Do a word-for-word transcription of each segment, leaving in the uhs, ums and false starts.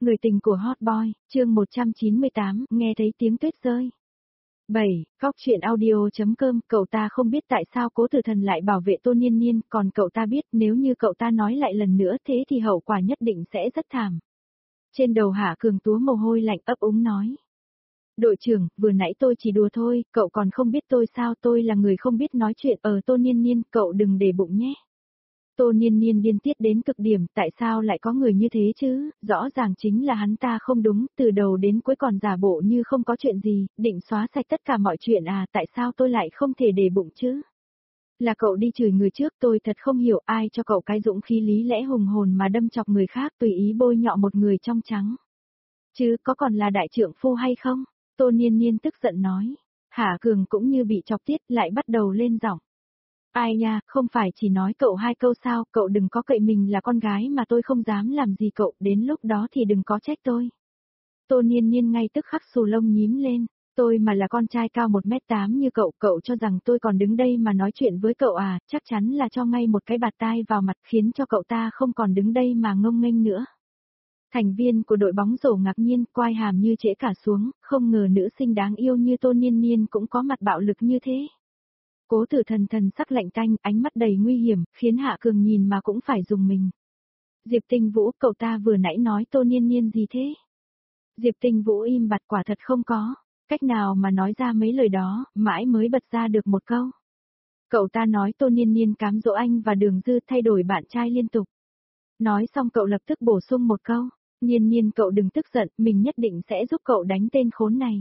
Người tình của Hot Boy, chương một trăm chín mươi tám, nghe thấy tiếng tuyết rơi. bảy. Góc truyện audio.com, cậu ta không biết tại sao Cố Tử Thần lại bảo vệ Tô Niên Niên, còn cậu ta biết nếu như cậu ta nói lại lần nữa thế thì hậu quả nhất định sẽ rất thảm. Trên đầu Hạ Cường túa mồ hôi lạnh ấp úng nói. Đội trưởng, vừa nãy tôi chỉ đùa thôi, cậu còn không biết tôi sao, tôi là người không biết nói chuyện ở Tô Niên Niên, cậu đừng để bụng nhé. Tô Niên Niên điên tiết đến cực điểm, tại sao lại có người như thế chứ, rõ ràng chính là hắn ta không đúng, từ đầu đến cuối còn giả bộ như không có chuyện gì, định xóa sạch tất cả mọi chuyện à, tại sao tôi lại không thể để bụng chứ? Là cậu đi chửi người trước, tôi thật không hiểu ai cho cậu cái dũng khí lý lẽ hùng hồn mà đâm chọc người khác tùy ý bôi nhọ một người trong trắng. Chứ có còn là đại trượng phu hay không? Tô Niên Niên tức giận nói. Hạ Cường cũng như bị chọc tiết lại bắt đầu lên giọng. Ai nha, không phải chỉ nói cậu hai câu sao, cậu đừng có cậy mình là con gái mà tôi không dám làm gì cậu, đến lúc đó thì đừng có trách tôi. Tô Niên Niên ngay tức khắc xù lông nhím lên, tôi mà là con trai cao một mét tám như cậu, cậu cho rằng tôi còn đứng đây mà nói chuyện với cậu à, chắc chắn là cho ngay một cái bạt tai vào mặt khiến cho cậu ta không còn đứng đây mà ngông nghênh nữa. Thành viên của đội bóng rổ ngạc nhiên, quai hàm như trễ cả xuống, không ngờ nữ sinh đáng yêu như Tô Niên Niên cũng có mặt bạo lực như thế. Cố Tử Thần thần sắc lạnh tanh, ánh mắt đầy nguy hiểm, khiến Hạ Cường nhìn mà cũng phải dùng mình. Diệp Tinh Vũ, cậu ta vừa nãy nói Tô Niên Niên gì thế? Diệp Tinh Vũ im bặt, quả thật không có cách nào mà nói ra mấy lời đó, mãi mới bật ra được một câu. Cậu ta nói Tô Niên Niên cám dỗ anh và Đường Dư thay đổi bạn trai liên tục. Nói xong cậu lập tức bổ sung một câu, Niên Niên cậu đừng tức giận, mình nhất định sẽ giúp cậu đánh tên khốn này.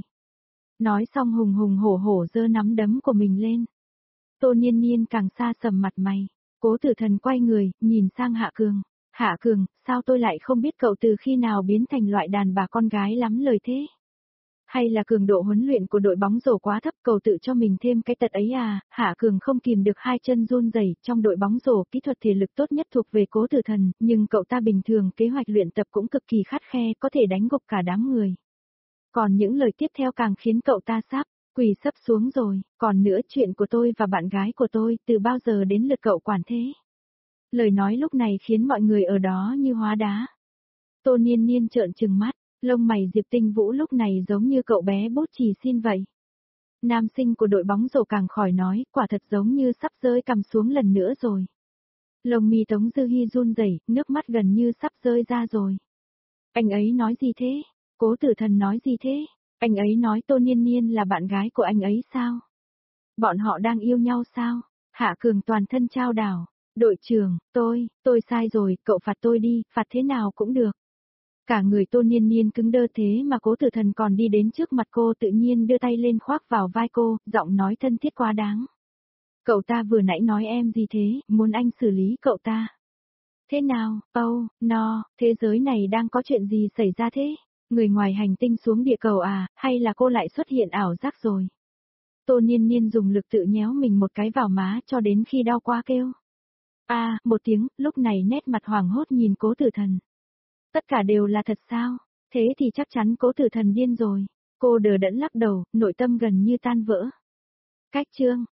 Nói xong hùng hùng hổ hổ giơ nắm đấm của mình lên. Tô Niên Niên càng xa sầm mặt mày. Cố Tử Thần quay người, nhìn sang Hạ Cường. Hạ Cường, sao tôi lại không biết cậu từ khi nào biến thành loại đàn bà con gái lắm lời thế? Hay là cường độ huấn luyện của đội bóng rổ quá thấp, cậu tự cho mình thêm cái tật ấy à? Hạ Cường không kìm được hai chân run rẩy, trong đội bóng rổ kỹ thuật thể lực tốt nhất thuộc về Cố Tử Thần, nhưng cậu ta bình thường kế hoạch luyện tập cũng cực kỳ khắt khe, có thể đánh gục cả đám người. Còn những lời tiếp theo càng khiến cậu ta sắp quỳ sấp xuống rồi, còn nữa chuyện của tôi và bạn gái của tôi, từ bao giờ đến lượt cậu quản thế? Lời nói lúc này khiến mọi người ở đó như hóa đá. Tô Niên Niên trợn trừng mắt, lông mày Diệp Tinh Vũ lúc này giống như cậu bé bút chì xin vậy. Nam sinh của đội bóng rổ càng khỏi nói, quả thật giống như sắp rơi cằm xuống lần nữa rồi. Lông mi Tống Dư Hi run rẩy, nước mắt gần như sắp rơi ra rồi. Anh ấy nói gì thế? Cố Tử Thần nói gì thế? Anh ấy nói Tô Niên Niên là bạn gái của anh ấy sao? Bọn họ đang yêu nhau sao? Hạ Cường toàn thân trao đảo. Đội trưởng, tôi, tôi sai rồi, cậu phạt tôi đi, phạt thế nào cũng được. Cả người Tô Niên Niên cứng đơ thế mà Cố Tử Thần còn đi đến trước mặt cô tự nhiên đưa tay lên khoác vào vai cô, giọng nói thân thiết quá đáng. Cậu ta vừa nãy nói em gì thế, muốn anh xử lý cậu ta. Thế nào, oh, no, thế giới này đang có chuyện gì xảy ra thế? Người ngoài hành tinh xuống địa cầu à, hay là cô lại xuất hiện ảo giác rồi? Tô Niên Niên dùng lực tự nhéo mình một cái vào má cho đến khi đau quá kêu. A, à, một tiếng, lúc này nét mặt hoảng hốt nhìn Cố Tử Thần. Tất cả đều là thật sao? Thế thì chắc chắn Cố Tử Thần điên rồi. Cô đờ đẫn lắc đầu, nội tâm gần như tan vỡ. Cách chương